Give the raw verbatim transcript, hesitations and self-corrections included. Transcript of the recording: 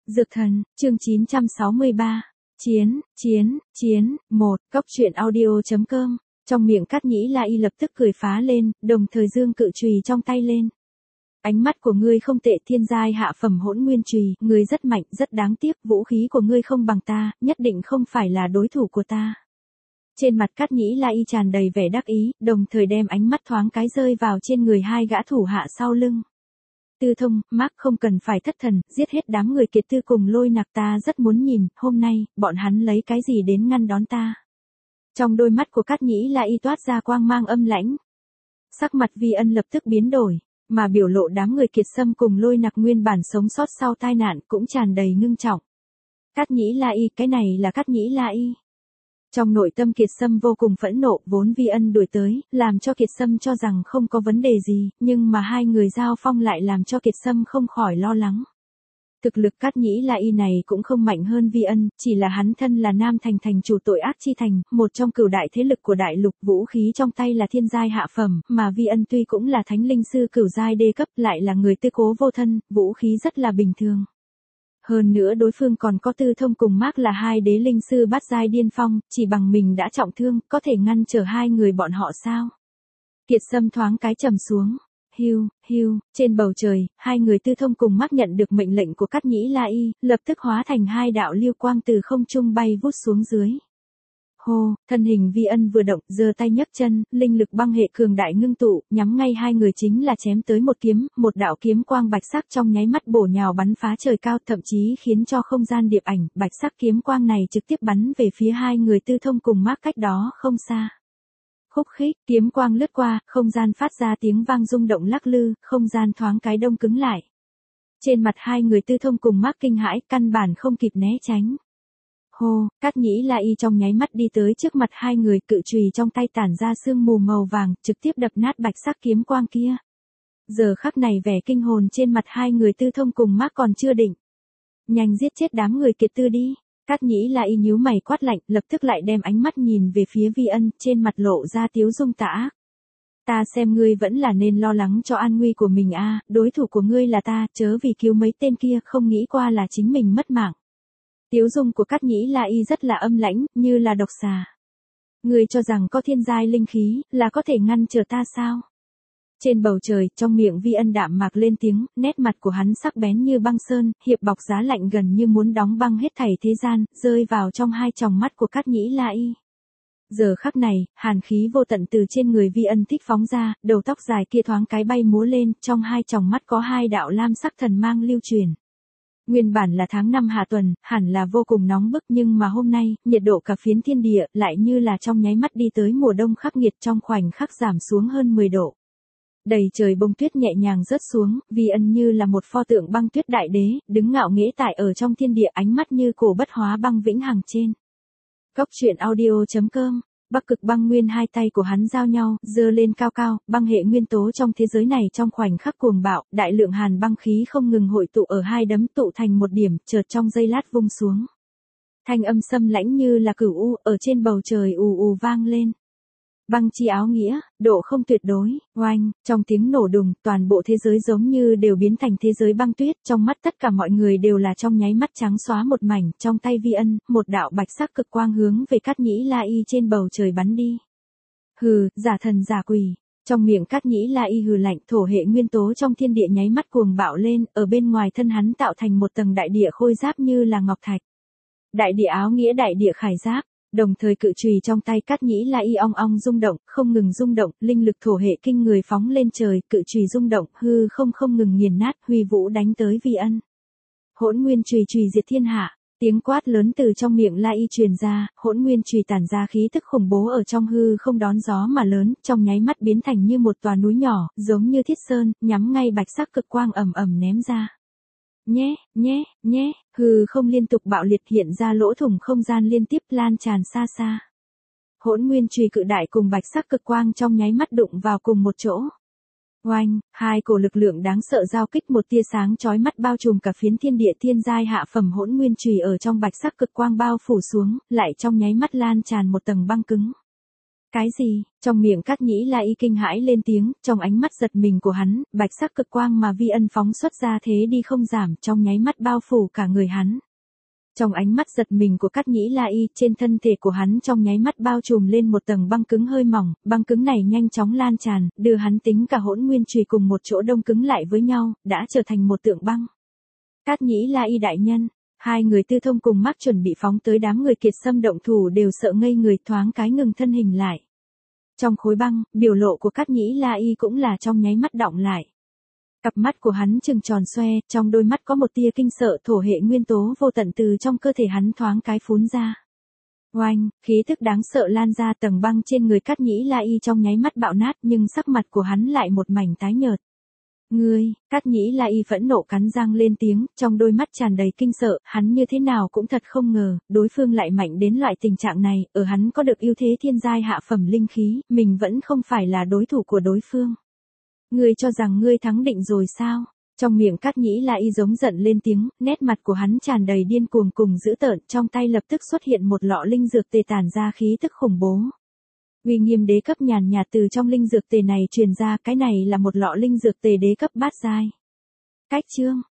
Dược thần, chương chín trăm sáu mươi ba. Chiến, chiến, chiến, một, cốc truyện audio.com. Trong miệng Cát Nhĩ La Y lập tức cười phá lên, đồng thời dương cự chùy trong tay lên. Ánh mắt của ngươi không tệ, thiên giai hạ phẩm hỗn nguyên chùy, ngươi rất mạnh, rất đáng tiếc, vũ khí của ngươi không bằng ta, nhất định không phải là đối thủ của ta. Trên mặt Cát Nhĩ La Y tràn đầy vẻ đắc ý, đồng thời đem ánh mắt thoáng cái rơi vào trên người hai gã thủ hạ sau lưng. Tư Thông, Mark không cần phải thất thần, giết hết đám người kiệt tư cùng Lôi Nặc, ta rất muốn nhìn, hôm nay, bọn hắn lấy cái gì đến ngăn đón ta. Trong đôi mắt của Cát Nhĩ La Y toát ra quang mang âm lãnh. Sắc mặt Vi Ân lập tức biến đổi, mà biểu lộ đám người Kiệt Sâm cùng Lôi Nặc nguyên bản sống sót sau tai nạn cũng tràn đầy ngưng trọng. Cát Nhĩ La Y, cái này là Cát Nhĩ La Y. Trong nội tâm Kiệt Sâm vô cùng phẫn nộ, vốn Vi Ân đuổi tới, làm cho Kiệt Sâm cho rằng không có vấn đề gì, nhưng mà hai người giao phong lại làm cho Kiệt Sâm không khỏi lo lắng. Thực lực Cát Nhĩ La Y này cũng không mạnh hơn Vi Ân, chỉ là hắn thân là Nam Thành thành chủ tội ác chi thành, một trong cửu đại thế lực của đại lục, vũ khí trong tay là thiên giai hạ phẩm, mà Vi Ân tuy cũng là thánh linh sư cửu giai đê cấp, lại là người tư cố vô thân, vũ khí rất là bình thường. Hơn nữa đối phương còn có Tư Thông cùng Mark là hai đế linh sư bát giai điên phong, chỉ bằng mình đã trọng thương, có thể ngăn trở hai người bọn họ sao? Kiệt Sâm thoáng cái trầm xuống. Hiu, hiu, trên bầu trời, hai người Tư Thông cùng Mark nhận được mệnh lệnh của Cát Nhĩ La Y, lập tức hóa thành hai đạo lưu quang từ không trung bay vút xuống dưới. Hô, thân hình Vi Ân vừa động, giơ tay nhấc chân, linh lực băng hệ cường đại ngưng tụ, nhắm ngay hai người chính là chém tới một kiếm, một đạo kiếm quang bạch sắc trong nháy mắt bổ nhào bắn phá trời cao, thậm chí khiến cho không gian điệp ảnh, bạch sắc kiếm quang này trực tiếp bắn về phía hai người Tư Thông cùng Mark cách đó không xa. Khúc khích, kiếm quang lướt qua, không gian phát ra tiếng vang rung động lắc lư, không gian thoáng cái đông cứng lại. Trên mặt hai người Tư Thông cùng Mark kinh hãi, căn bản không kịp né tránh. Hô, Cát Nhĩ La Y trong nháy mắt đi tới trước mặt hai người, cự chùy trong tay tản ra sương mù màu vàng, trực tiếp đập nát bạch sắc kiếm quang kia. Giờ khắc này vẻ kinh hồn trên mặt hai người Tư Thông cùng Mark còn chưa định. Nhanh giết chết đám người kiệt tư đi. Cát Nhĩ La Y nhíu mày quát lạnh, lập tức lại đem ánh mắt nhìn về phía Vi Ân, trên mặt lộ ra tiếu dung tà ác. Ta xem ngươi vẫn là nên lo lắng cho an nguy của mình a, à, đối thủ của ngươi là ta, chớ vì cứu mấy tên kia không nghĩ qua là chính mình mất mạng. Tiếu dung của Cát Nhĩ La Y rất là âm lãnh, như là độc xà. Ngươi cho rằng có thiên giai linh khí, là có thể ngăn trở ta sao? Trên bầu trời, trong miệng Vi Ân đạm mạc lên tiếng, nét mặt của hắn sắc bén như băng sơn, hiệp bọc giá lạnh gần như muốn đóng băng hết thảy thế gian, rơi vào trong hai tròng mắt của Cát Nhĩ La Y. Giờ khắc này, hàn khí vô tận từ trên người Vi Ân thích phóng ra, đầu tóc dài kia thoáng cái bay múa lên, trong hai tròng mắt có hai đạo lam sắc thần mang lưu truyền. Nguyên bản là tháng năm hạ tuần, hẳn là vô cùng nóng bức, nhưng mà hôm nay, nhiệt độ cả phiến thiên địa, lại như là trong nháy mắt đi tới mùa đông khắc nghiệt, trong khoảnh khắc giảm xuống hơn mười độ. Đầy trời bông tuyết nhẹ nhàng rớt xuống, Vi Ân như là một pho tượng băng tuyết đại đế, đứng ngạo nghễ tại ở trong thiên địa, ánh mắt như cổ bất hóa băng vĩnh hằng trên. Cốc truyện audio.com. Bắc cực băng nguyên, hai tay của hắn giao nhau, giơ lên cao cao, băng hệ nguyên tố trong thế giới này trong khoảnh khắc cuồng bạo, đại lượng hàn băng khí không ngừng hội tụ ở hai đấm tụ thành một điểm, chợt trong giây lát vung xuống. Thanh âm xâm lãnh như là cửu u, ở trên bầu trời ù ù vang lên. Băng chi áo nghĩa, độ không tuyệt đối, oanh, trong tiếng nổ đùng, toàn bộ thế giới giống như đều biến thành thế giới băng tuyết, trong mắt tất cả mọi người đều là trong nháy mắt trắng xóa một mảnh, trong tay Vi Ân, một đạo bạch sắc cực quang hướng về Cát Nhĩ La Y trên bầu trời bắn đi. Hừ, giả thần giả quỷ. Trong miệng Cát Nhĩ La Y hừ lạnh, thổ hệ nguyên tố trong thiên địa nháy mắt cuồng bạo lên, ở bên ngoài thân hắn tạo thành một tầng đại địa khôi giáp như là ngọc thạch. Đại địa áo nghĩa, đại địa khải giáp. Đồng thời cự chùy trong tay Cát Nhĩ La Y ong ong rung động, không ngừng rung động, linh lực thổ hệ kinh người phóng lên trời, cự chùy rung động, hư không không ngừng nghiền nát, huy vũ đánh tới Vi Ân. Hỗn nguyên chùy chùy diệt thiên hạ, tiếng quát lớn từ trong miệng La Y truyền ra, hỗn nguyên chùy tản ra khí tức khủng bố ở trong hư không đón gió mà lớn, trong nháy mắt biến thành như một tòa núi nhỏ, giống như thiết sơn, nhắm ngay bạch sắc cực quang ầm ầm ném ra. Nhé, nhé, nhé, hư không liên tục bạo liệt hiện ra lỗ thủng không gian liên tiếp lan tràn xa xa. Hỗn nguyên chùy cự đại cùng bạch sắc cực quang trong nháy mắt đụng vào cùng một chỗ. Oanh, hai cổ lực lượng đáng sợ giao kích, một tia sáng chói mắt bao trùm cả phiến thiên địa, thiên giai hạ phẩm hỗn nguyên chùy ở trong bạch sắc cực quang bao phủ xuống, lại trong nháy mắt lan tràn một tầng băng cứng. Cái gì? Trong miệng Cát Nhĩ La Y kinh hãi lên tiếng, trong ánh mắt giật mình của hắn, bạch sắc cực quang mà vi ân phóng xuất ra thế đi không giảm, trong nháy mắt bao phủ cả người hắn. Trong ánh mắt giật mình của Cát Nhĩ La Y, trên thân thể của hắn trong nháy mắt bao trùm lên một tầng băng cứng hơi mỏng, băng cứng này nhanh chóng lan tràn, đưa hắn tính cả hỗn nguyên chùy cùng một chỗ đông cứng lại với nhau, đã trở thành một tượng băng. Cát Nhĩ La Y đại nhân, hai người Tư Thông cùng Mác chuẩn bị phóng tới đám người Kiệt Sâm động thủ đều sợ ngây người, thoáng cái ngừng thân hình lại. Trong khối băng, biểu lộ của Cát Nhĩ La Y cũng là trong nháy mắt đọng lại. Cặp mắt của hắn trừng tròn xoe, trong đôi mắt có một tia kinh sợ, thổ hệ nguyên tố vô tận từ trong cơ thể hắn thoáng cái phún ra. Oanh, khí tức đáng sợ lan ra, tầng băng trên người Cát Nhĩ La Y trong nháy mắt bạo nát, nhưng sắc mặt của hắn lại một mảnh tái nhợt. Ngươi, Cát Nhĩ La Y phẫn nộ cắn răng lên tiếng, trong đôi mắt tràn đầy kinh sợ, hắn như thế nào cũng thật không ngờ, đối phương lại mạnh đến loại tình trạng này, ở hắn có được ưu thế thiên giai hạ phẩm linh khí, mình vẫn không phải là đối thủ của đối phương. Ngươi cho rằng ngươi thắng định rồi sao? Trong miệng Cát Nhĩ La Y giống giận lên tiếng, nét mặt của hắn tràn đầy điên cuồng cùng dữ tợn, trong tay lập tức xuất hiện một lọ linh dược tề tản ra khí tức khủng bố. Uy nghiêm đế cấp nhàn nhạt từ trong linh dược tề này truyền ra, cái này là một lọ linh dược tề đế cấp bát giai. Cách chương,